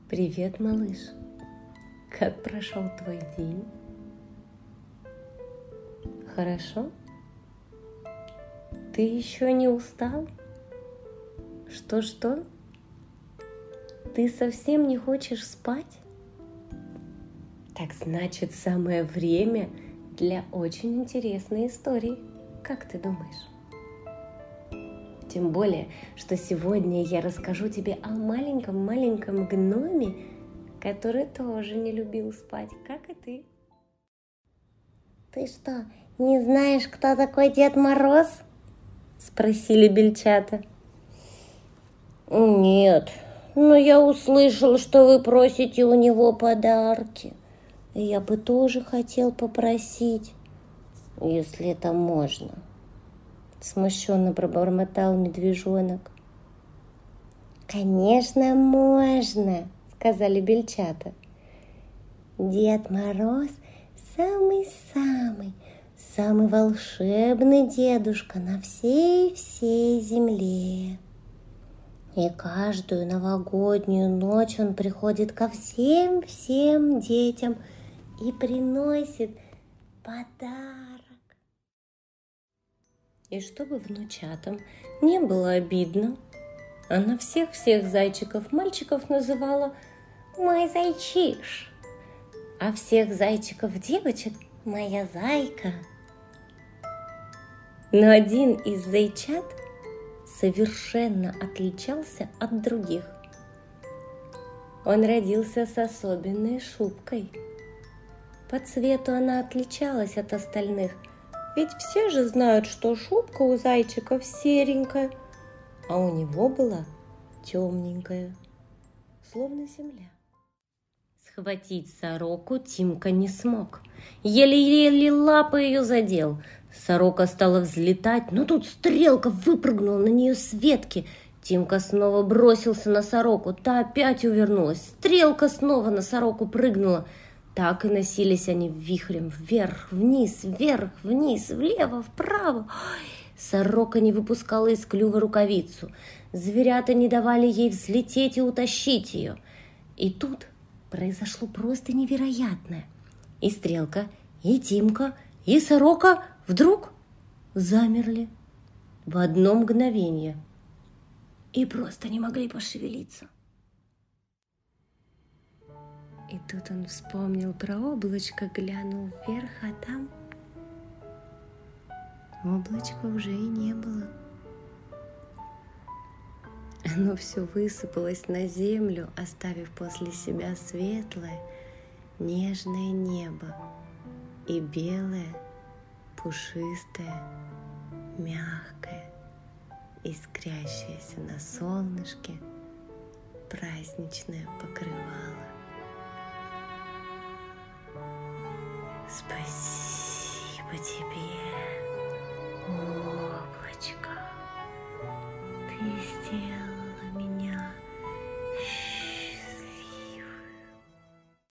Привет, малыш! Как прошел твой день? Хорошо? Ты еще не устал? Что? Ты совсем не хочешь спать? Так значит, самое время для очень интересной истории. Как ты думаешь? Тем более, что сегодня я расскажу тебе о маленьком гноме, который тоже не любил спать, как и ты. Ты что, не знаешь, кто такой Дед Мороз? Спросили бельчата. Нет, но я услышал, что вы просите у него подарки. И я бы тоже хотел попросить, если это можно. Смущенно пробормотал медвежонок. Конечно, можно, сказали бельчата. Дед Мороз самый волшебный дедушка на всей земле. И каждую новогоднюю ночь он приходит ко всем детям и приносит подарок. И чтобы внучатам не было обидно, она всех зайчиков-мальчиков называла «мой зайчиш», а всех зайчиков-девочек «моя зайка». Но один из зайчат совершенно отличался от других. Он родился с особенной шубкой. По цвету она отличалась от остальных, ведь все же знают, что шубка у зайчиков серенькая, а у него была темненькая, словно земля. Схватить сороку Тимка не смог. Еле-еле лапой ее задел. Сорока стала взлетать, но тут стрелка выпрыгнула на нее с ветки. Тимка снова бросился на сороку, та опять увернулась. Стрелка снова на сороку прыгнула. Так и носились они вихрем вверх-вниз, влево-вправо. Ой, сорока не выпускала из клюва рукавицу. Зверята не давали ей взлететь и утащить ее. И тут произошло просто невероятное. И стрелка, и Тимка, и сорока вдруг замерли в одно мгновение и просто не могли пошевелиться. И тут он вспомнил про облачко, глянул вверх, а там облачка уже и не было. Оно все высыпалось на землю, оставив после себя светлое, нежное небо и белое, пушистое, мягкое, искрящееся на солнышке праздничное покрывало. Спасибо тебе,